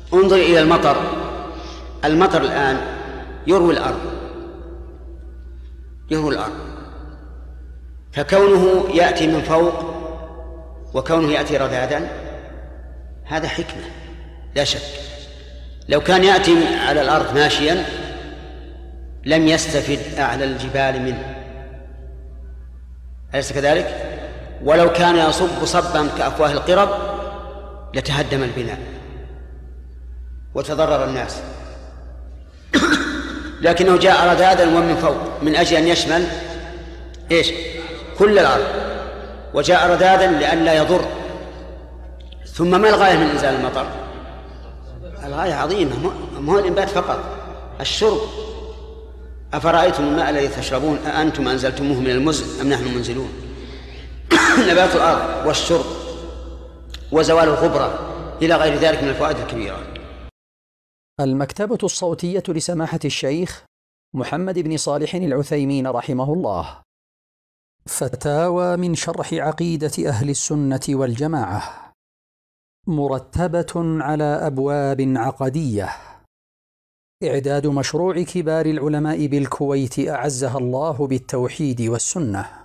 انظر إلى المطر. المطر الآن يروي الأرض، فكونه يأتي من فوق وكونه يأتي رذاذا هذا حكمة لا شك. لو كان يأتي على الأرض ماشيا لم يستفد أعلى الجبال منه، أليس كذلك؟ ولو كان يصب صبا كأفواه القرب لتهدم البناء وتضرر الناس، لكنه جاء رذاذا ومن فوق من أجل أن يشمل كل الأرض، وجاء رذاذا لئلا يضر. ثم ما الغاية من إنزال المطر؟ الغاية عظيمة، مو الإنبات فقط، الشرب. أفرأيتم الماء الذي تشربون أأنتم أنزلتموه من المزن أم نحن منزلون؟ نبات الأرض والشرب وزوال الغبرة إلى غير ذلك من الفوائد الكبيرة. المكتبة الصوتية لسماحة الشيخ محمد بن صالح العثيمين رحمه الله. فتاوى من شرح عقيدة أهل السنة والجماعة، مرتبة على أبواب عقدية. إعداد مشروع كبار العلماء بالكويت أعزها الله بالتوحيد والسنة.